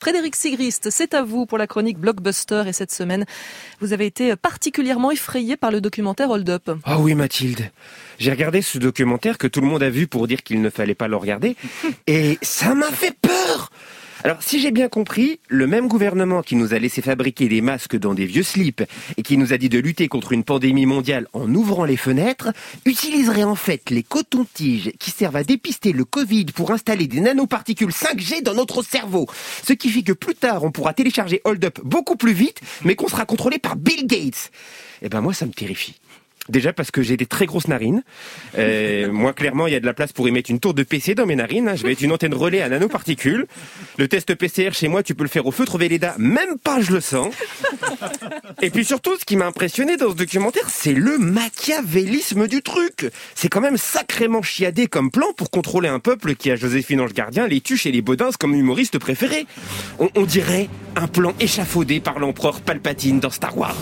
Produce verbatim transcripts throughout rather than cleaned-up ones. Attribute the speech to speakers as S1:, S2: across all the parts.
S1: Frédéric Sigrist, c'est à vous pour la chronique Blockbuster et cette semaine, vous avez été particulièrement effrayé par le documentaire Hold Up.
S2: Ah oui Mathilde, j'ai regardé ce documentaire que tout le monde a vu pour dire qu'il ne fallait pas le regarder et ça m'a fait peur. Alors, si j'ai bien compris, le même gouvernement qui nous a laissé fabriquer des masques dans des vieux slips et qui nous a dit de lutter contre une pandémie mondiale en ouvrant les fenêtres, utiliserait en fait les cotons-tiges qui servent à dépister le Covid pour installer des nanoparticules cinq G dans notre cerveau. Ce qui fait que plus tard, on pourra télécharger Hold Up beaucoup plus vite, mais qu'on sera contrôlé par Bill Gates. Eh ben moi, ça me terrifie. Déjà parce que j'ai des très grosses narines. Euh, moi, clairement, il y a de la place pour y mettre une tour de P C dans mes narines. Hein. Je vais être une antenne relais à nanoparticules. Le test P C R chez moi, tu peux le faire au feutre Velleda. Même pas, je le sens. Et puis surtout, ce qui m'a impressionné dans ce documentaire, c'est le machiavélisme du truc. C'est quand même sacrément chiadé comme plan pour contrôler un peuple qui a Joséphine Ange Gardien, les Tuches et les Baudins comme humoriste préféré. On, on dirait un plan échafaudé par l'empereur Palpatine dans Star Wars.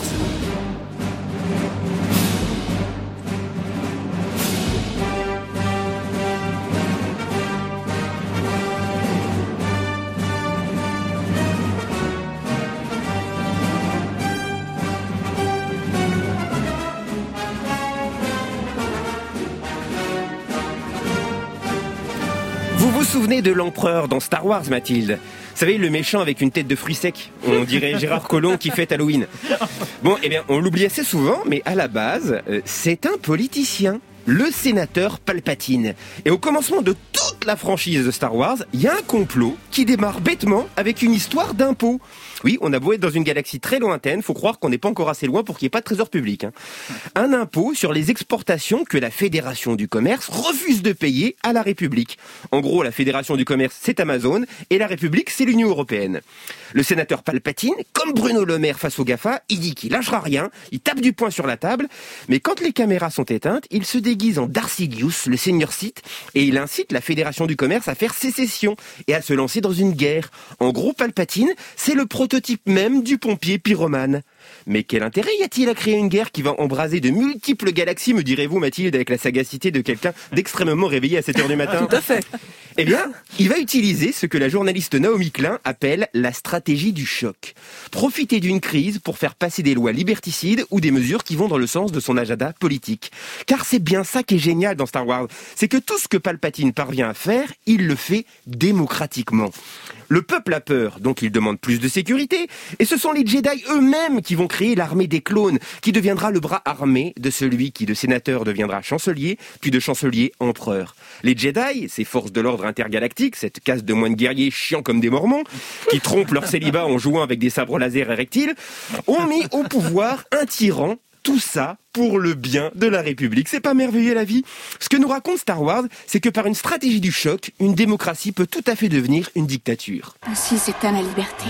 S2: Vous vous souvenez de l'empereur dans Star Wars, Mathilde ? Vous savez, le méchant avec une tête de fruits secs. On dirait Gérard Collomb qui fête Halloween. Bon, eh bien, on l'oublie assez souvent, mais à la base, euh, c'est un politicien. Le sénateur Palpatine. Et au commencement de toute la franchise de Star Wars, il y a un complot qui démarre bêtement avec une histoire d'impôt. Oui, on a beau être dans une galaxie très lointaine, faut croire qu'on n'est pas encore assez loin pour qu'il n'y ait pas de trésor public. Hein. Un impôt sur les exportations que la Fédération du Commerce refuse de payer à la République. En gros, la Fédération du Commerce, c'est Amazon, et la République, c'est l'Union Européenne. Le sénateur Palpatine, comme Bruno Le Maire face aux GAFA, il dit qu'il lâchera rien, il tape du poing sur la table, mais quand les caméras sont éteintes, il se déguise en Darth Sidious, le seigneur Sith, et il incite la Fédération du Commerce à faire sécession et à se lancer dans une guerre. En gros, Palpatine, c'est le prototype même du pompier pyromane. Mais quel intérêt y a-t-il à créer une guerre qui va embraser de multiples galaxies, me direz-vous, Mathilde, avec la sagacité de quelqu'un d'extrêmement réveillé à sept heures du matin ?
S1: Tout à fait.
S2: Eh bien, il va utiliser ce que la journaliste Naomi Klein appelle la stratégie du choc. Profiter d'une crise pour faire passer des lois liberticides ou des mesures qui vont dans le sens de son agenda politique. Car c'est bien ça qui est génial dans Star Wars, c'est que tout ce que Palpatine parvient à faire, il le fait démocratiquement. Le peuple a peur, donc il demande plus de sécurité, et ce sont les Jedi eux-mêmes qui vont créer l'armée des clones, qui deviendra le bras armé de celui qui de sénateur deviendra chancelier, puis de chancelier empereur. Les Jedi, ces forces de l'ordre intergalactique, cette caste de moines guerriers chiants comme des mormons, qui trompent leur célibat en jouant avec des sabres laser érectiles, ont mis au pouvoir un tyran. Tout ça pour le bien de la République. C'est pas merveilleux la vie ? Ce que nous raconte Star Wars, c'est que par une stratégie du choc, une démocratie peut tout à fait devenir une dictature.
S3: Ainsi s'éteint la liberté,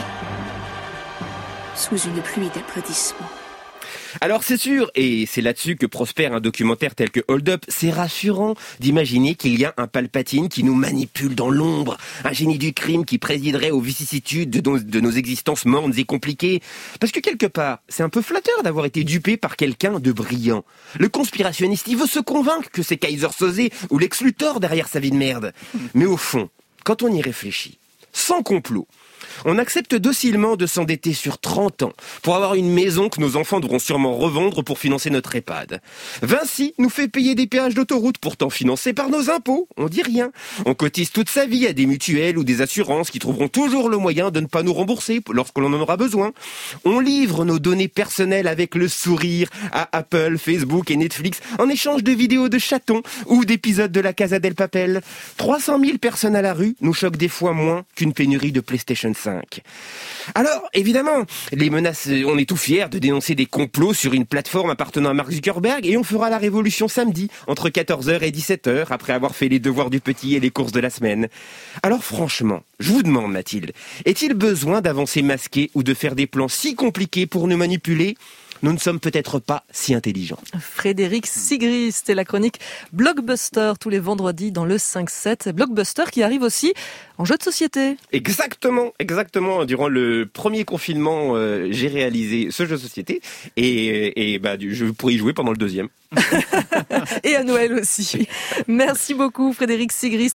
S3: sous une pluie d'applaudissements.
S2: Alors c'est sûr, et c'est là-dessus que prospère un documentaire tel que Hold Up, c'est rassurant d'imaginer qu'il y a un Palpatine qui nous manipule dans l'ombre, un génie du crime qui présiderait aux vicissitudes de nos, de nos existences mornes et compliquées. Parce que quelque part, c'est un peu flatteur d'avoir été dupé par quelqu'un de brillant. Le conspirationniste, il veut se convaincre que c'est Kaiser Soze ou Lex Luthor derrière sa vie de merde. Mais au fond, quand on y réfléchit, sans complot, on accepte docilement de s'endetter sur trente ans pour avoir une maison que nos enfants devront sûrement revendre pour financer notre EHPAD. Vinci nous fait payer des péages d'autoroute pourtant financés par nos impôts. On dit rien. On cotise toute sa vie à des mutuelles ou des assurances qui trouveront toujours le moyen de ne pas nous rembourser lorsqu'on en aura besoin. On livre nos données personnelles avec le sourire à Apple, Facebook et Netflix en échange de vidéos de chatons ou d'épisodes de la Casa del Papel. trois cent mille personnes à la rue nous choquent des fois moins qu'une pénurie de PlayStation cinq. Alors, évidemment, les menaces, on est tout fiers de dénoncer des complots sur une plateforme appartenant à Mark Zuckerberg et on fera la révolution samedi, entre quatorze heures et dix-sept heures, après avoir fait les devoirs du petit et les courses de la semaine. Alors franchement, je vous demande, Mathilde, est-il besoin d'avancer masqué ou de faire des plans si compliqués pour nous manipuler ? Nous ne sommes peut-être pas si intelligents.
S1: Frédéric Sigrist et la chronique Blockbuster tous les vendredis dans le cinq sept. Blockbuster qui arrive aussi en jeu de société.
S2: Exactement, exactement. Durant le premier confinement, euh, j'ai réalisé ce jeu de société et, et bah, je pourrais y jouer pendant le deuxième.
S1: Et à Noël aussi. Merci beaucoup Frédéric Sigrist.